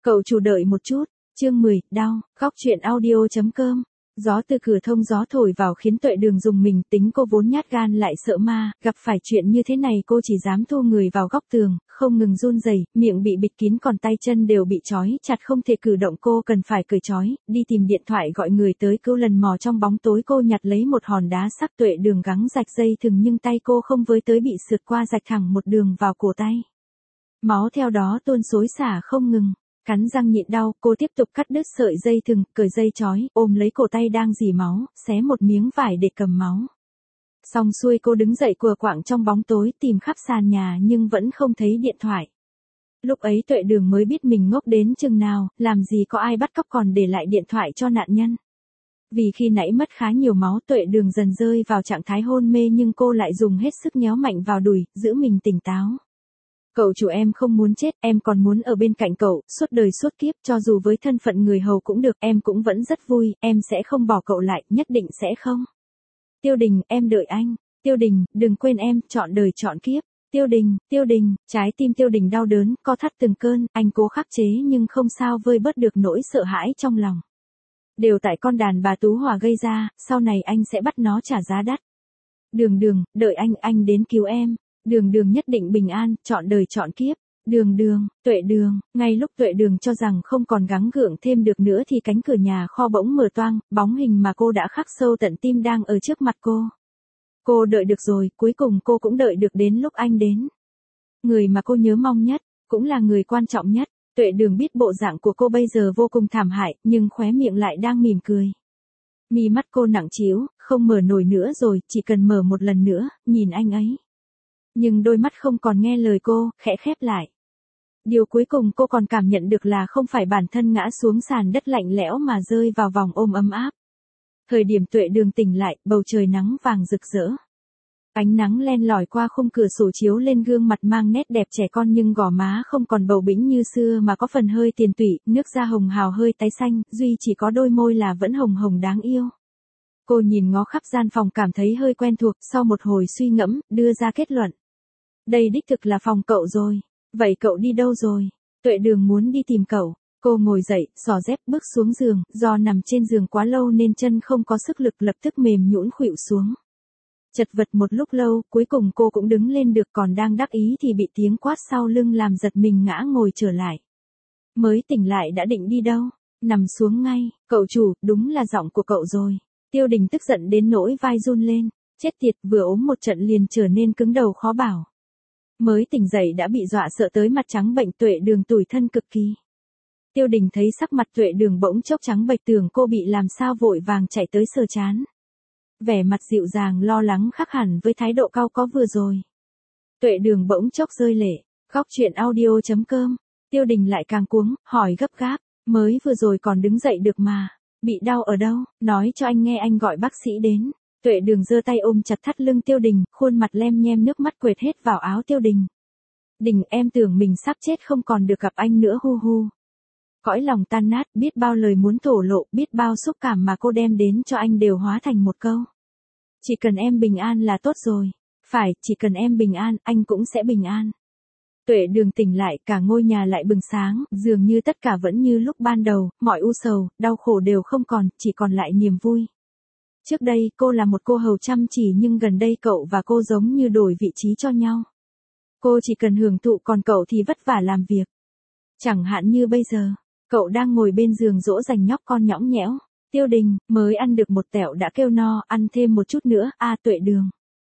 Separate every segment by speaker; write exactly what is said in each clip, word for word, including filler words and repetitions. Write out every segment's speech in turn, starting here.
Speaker 1: Cậu chủ đợi một chút, chương mười, đau, góc truyện audio chấm com. Gió từ cửa thông gió thổi vào khiến Tuệ Đường dùng mình, tính cô vốn nhát gan lại sợ ma, gặp phải chuyện như thế này cô chỉ dám thu người vào góc tường, không ngừng run rẩy, miệng bị bịt kín còn tay chân đều bị trói chặt không thể cử động, cô cần phải cởi trói, đi tìm điện thoại gọi người tới cứu. Lần mò trong bóng tối cô nhặt lấy một hòn đá sắc. Tuệ Đường gắng rạch dây thừng nhưng tay cô không với tới, bị sượt qua rạch thẳng một đường vào cổ tay. Máu theo đó tuôn xối xả không ngừng. Cắn răng nhịn đau, cô tiếp tục cắt đứt sợi dây thừng, cởi dây trói, ôm lấy cổ tay đang rỉ máu, xé một miếng vải để cầm máu. Xong xuôi cô đứng dậy cùa quạng trong bóng tối, tìm khắp sàn nhà nhưng vẫn không thấy điện thoại. Lúc ấy Tuệ Đường mới biết mình ngốc đến chừng nào, làm gì có ai bắt cóc còn để lại điện thoại cho nạn nhân. Vì khi nãy mất khá nhiều máu, Tuệ Đường dần rơi vào trạng thái hôn mê nhưng cô lại dùng hết sức nhéo mạnh vào đùi, giữ mình tỉnh táo. Cậu chủ, em không muốn chết, em còn muốn ở bên cạnh cậu, suốt đời suốt kiếp, cho dù với thân phận người hầu cũng được, em cũng vẫn rất vui, em sẽ không bỏ cậu lại, nhất định sẽ không. Tiêu Đình, em đợi anh. Tiêu Đình, đừng quên em, chọn đời chọn kiếp. Tiêu Đình, Tiêu Đình, trái tim Tiêu Đình đau đớn, co thắt từng cơn, anh cố khắc chế nhưng không sao vơi bớt được nỗi sợ hãi trong lòng. Đều tại con đàn bà Tú Hòa gây ra, sau này anh sẽ bắt nó trả giá đắt. Đường Đường, đợi anh, anh đến cứu em. Đường Đường nhất định bình an, chọn đời chọn kiếp. Đường Đường, Tuệ Đường, ngay lúc Tuệ Đường cho rằng không còn gắng gượng thêm được nữa thì cánh cửa nhà kho bỗng mở toang, bóng hình mà cô đã khắc sâu tận tim đang ở trước mặt cô. Cô đợi được rồi, cuối cùng cô cũng đợi được đến lúc anh đến. Người mà cô nhớ mong nhất, cũng là người quan trọng nhất. Tuệ Đường biết bộ dạng của cô bây giờ vô cùng thảm hại, nhưng khóe miệng lại đang mỉm cười. Mi mắt cô nặng trĩu, không mở nổi nữa rồi, chỉ cần mở một lần nữa, nhìn anh ấy. Nhưng đôi mắt không còn nghe lời cô, khẽ khép lại. Điều cuối cùng cô còn cảm nhận được là không phải bản thân ngã xuống sàn đất lạnh lẽo mà rơi vào vòng ôm ấm áp. Thời điểm Tuệ Đường tỉnh lại, bầu trời nắng vàng rực rỡ. Ánh nắng len lỏi qua khung cửa sổ chiếu lên gương mặt mang nét đẹp trẻ con nhưng gò má không còn bầu bĩnh như xưa mà có phần hơi tiền tủy, nước da hồng hào hơi tái xanh, duy chỉ có đôi môi là vẫn hồng hồng đáng yêu. Cô nhìn ngó khắp gian phòng cảm thấy hơi quen thuộc, sau một hồi suy ngẫm, đưa ra kết luận. Đây đích thực là phòng cậu rồi. Vậy cậu đi đâu rồi? Tuệ Đường muốn đi tìm cậu. Cô ngồi dậy, xỏ dép bước xuống giường, do nằm trên giường quá lâu nên chân không có sức lực, lập tức mềm nhũn khuỵu xuống. Chật vật một lúc lâu, cuối cùng cô cũng đứng lên được, còn đang đắc ý thì bị tiếng quát sau lưng làm giật mình ngã ngồi trở lại. Mới tỉnh lại đã định đi đâu? Nằm xuống ngay. Cậu chủ, đúng là giọng của cậu rồi. Tiêu Đình tức giận đến nỗi vai run lên. Chết tiệt, vừa ốm một trận liền trở nên cứng đầu khó bảo. Mới tỉnh dậy đã bị dọa sợ tới mặt trắng bệch. Tuệ Đường tủi thân cực kỳ. Tiêu Đình thấy sắc mặt Tuệ Đường bỗng chốc trắng bệch, tưởng cô bị làm sao vội vàng chạy tới sờ trán. Vẻ mặt dịu dàng lo lắng khác hẳn với thái độ cau có vừa rồi. Tuệ Đường bỗng chốc rơi lệ. Góc truyện audio chấm com. Tiêu Đình lại càng cuống, hỏi gấp gáp. Mới vừa rồi còn đứng dậy được mà. Bị đau ở đâu? Nói cho anh nghe, anh gọi bác sĩ đến. Tuệ Đường giơ tay ôm chặt thắt lưng Tiêu Đình, khuôn mặt lem nhem, nước mắt quệt hết vào áo Tiêu Đình. Đình, em tưởng mình sắp chết không còn được gặp anh nữa, hu hu. Cõi lòng tan nát, biết bao lời muốn thổ lộ, biết bao xúc cảm mà cô đem đến cho anh đều hóa thành một câu. Chỉ cần em bình an là tốt rồi. Phải, chỉ cần em bình an, anh cũng sẽ bình an. Tuệ Đường tỉnh lại, cả ngôi nhà lại bừng sáng, dường như tất cả vẫn như lúc ban đầu, mọi u sầu, đau khổ đều không còn, chỉ còn lại niềm vui. Trước đây, cô là một cô hầu chăm chỉ nhưng gần đây cậu và cô giống như đổi vị trí cho nhau. Cô chỉ cần hưởng thụ còn cậu thì vất vả làm việc. Chẳng hạn như bây giờ, cậu đang ngồi bên giường dỗ dành nhóc con nhõng nhẽo. Tiêu Đình, mới ăn được một tẹo đã kêu no, ăn thêm một chút nữa, a à, Tuệ Đường.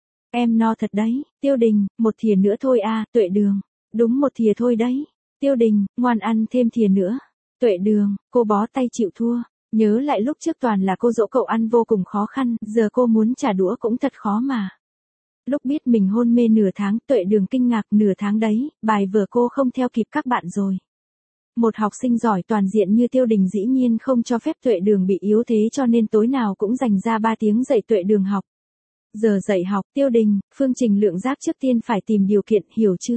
Speaker 1: Em no thật đấy. Tiêu Đình, một thìa nữa thôi a à, Tuệ Đường. Đúng một thìa thôi đấy. Tiêu Đình, ngoan ăn thêm thìa nữa. Tuệ Đường, cô bó tay chịu thua. Nhớ lại lúc trước toàn là cô dỗ cậu ăn vô cùng khó khăn, giờ cô muốn trả đũa cũng thật khó mà. Lúc biết mình hôn mê nửa tháng, Tuệ Đường kinh ngạc, nửa tháng đấy, bài vở cô không theo kịp các bạn rồi. Một học sinh giỏi toàn diện như Tiêu Đình dĩ nhiên không cho phép Tuệ Đường bị yếu thế, cho nên tối nào cũng dành ra ba tiếng dạy Tuệ Đường học. Giờ dạy học, Tiêu Đình, phương trình lượng giác trước tiên phải tìm điều kiện, hiểu chưa?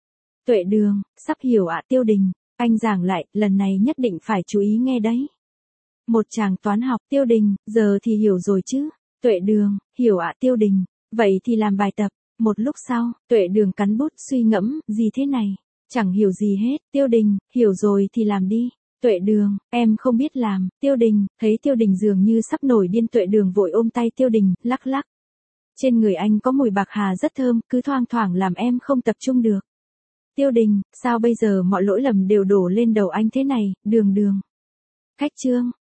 Speaker 1: Tuệ Đường, sắp hiểu ạ. Tiêu Đình, anh giảng lại, lần này nhất định phải chú ý nghe đấy. Một chàng toán học. Tiêu Đình, giờ thì hiểu rồi chứ? Tuệ Đường, hiểu ạ. Tiêu Đình, vậy thì làm bài tập. Một lúc sau, Tuệ Đường cắn bút suy ngẫm, gì thế này? Chẳng hiểu gì hết, Tiêu Đình, hiểu rồi thì làm đi. Tuệ Đường, em không biết làm, Tiêu Đình, thấy Tiêu Đình dường như sắp nổi điên, Tuệ Đường vội ôm tay Tiêu Đình, lắc lắc. Trên người anh có mùi bạc hà rất thơm, cứ thoang thoảng làm em không tập trung được. Tiêu Đình, sao bây giờ mọi lỗi lầm đều đổ lên đầu anh thế này, Đường Đường. Khách trương.